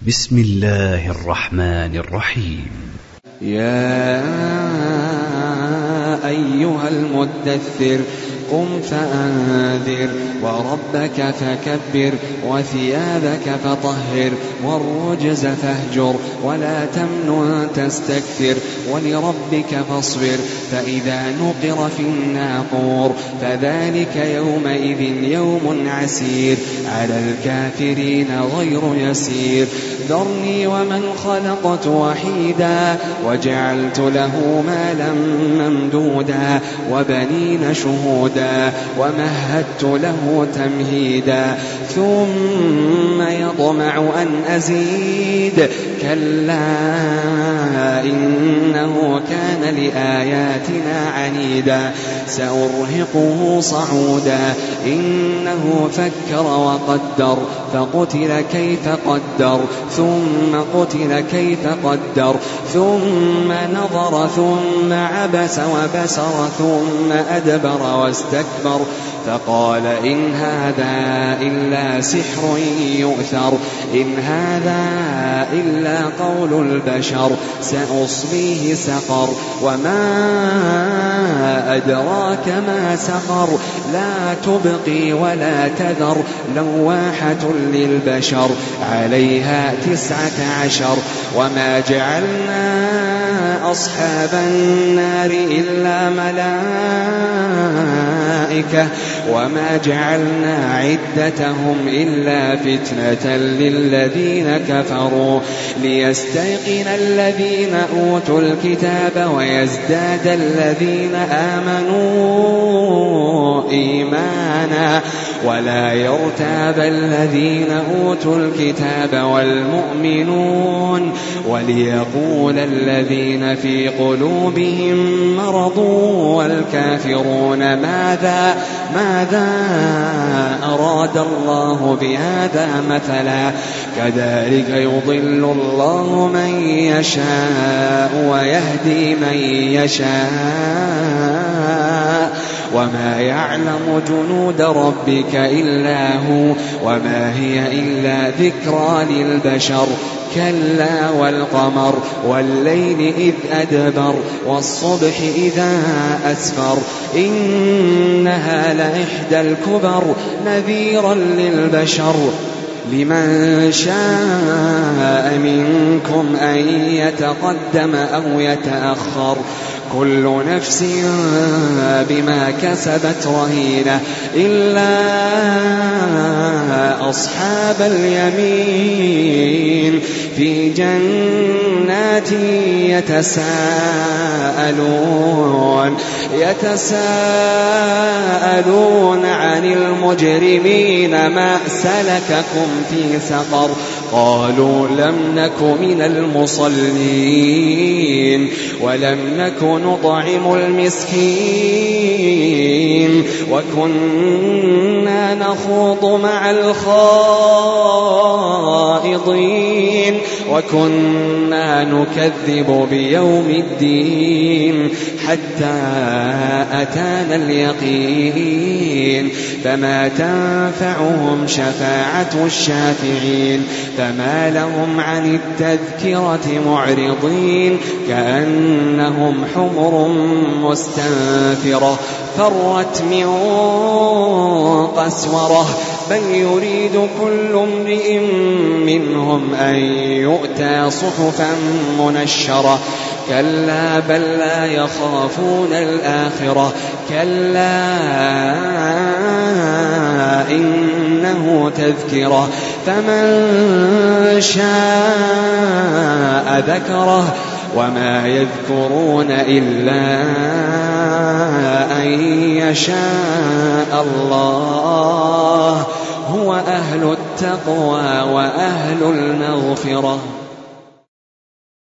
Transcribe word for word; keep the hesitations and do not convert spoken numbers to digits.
بسم الله الرحمن الرحيم. يا أيها المدثر قم فأنذر وربك فكبر وثيابك فطهر والرجز فاهجر ولا تمنن تستكثر ولربك فاصبر فإذا نقر في الناقور فذلك يومئذ يوم عسير على الكافرين غير يسير. ذرني ومن خلقت وحيدا وجعلت له مالا ممدودا وبنين شهودا ومهدت له تمهيدا ثم يطمع أن أزيد كلا إنه كان لآياتنا عنيدا سأرهقه صعودا إنه فكر وقدر فقتل كيف قدر ثم قتل كيف قدر ثم نظر ثم عبس وبسر ثم أدبر واستكبر فقال إن هذا إلا سحر يؤثر إن هذا إلا قول البشر سأصليه سقر وما أدراك ما سقر لا تبقي ولا تذر لواحة للبشر عليها تسعة عشر وما جعلنا أصحاب النار إلا ملائكة وما جعلنا عدتهم إلا فتنة للذين كفروا ليستيقن الذين أوتوا الكتاب ويزداد الذين آمنوا إيمانا ولا يرتاب الذين أوتوا الكتاب والمؤمنون وليقول الذين في قلوبهم مرض والكافرون ماذا ماذا أراد الله بهذا مثلا كذلك يضل الله من يشاء ويهدي من يشاء وما يعلم جنود ربك إلا هو وما هي إلا ذكرى للبشر كلا والقمر والليل إذ أدبر والصبح إذا أسفر إنها لإحدى الكبر نذيرا للبشر لمن شاء منكم أن يتقدم أو يتأخر كل نفس بما كسبت رهينة إلا أصحاب اليمين في جنات يتساءلون يتساءلون عن المجرمين ما سلككم في سقر قالوا لم نك من المصلين ولم نك نطعم المسكين وكنا نخوض مع الخائضين وكنا نكذب بيوم الدين حتى أتانا اليقين فما تنفعهم شفاعة الشافعين فما لهم عن التذكرة معرضين كأنهم حمر مستنفرة فرت من قسورة بل يريد كل امرئ منهم أن يؤتى صحفا منشرة كلا بل لا يخافون الآخرة كلا إنه تذكرة فمن شاء ذكره وما يذكرون إلا أن يشاء الله هو أهل التقوى وأهل المغفرة.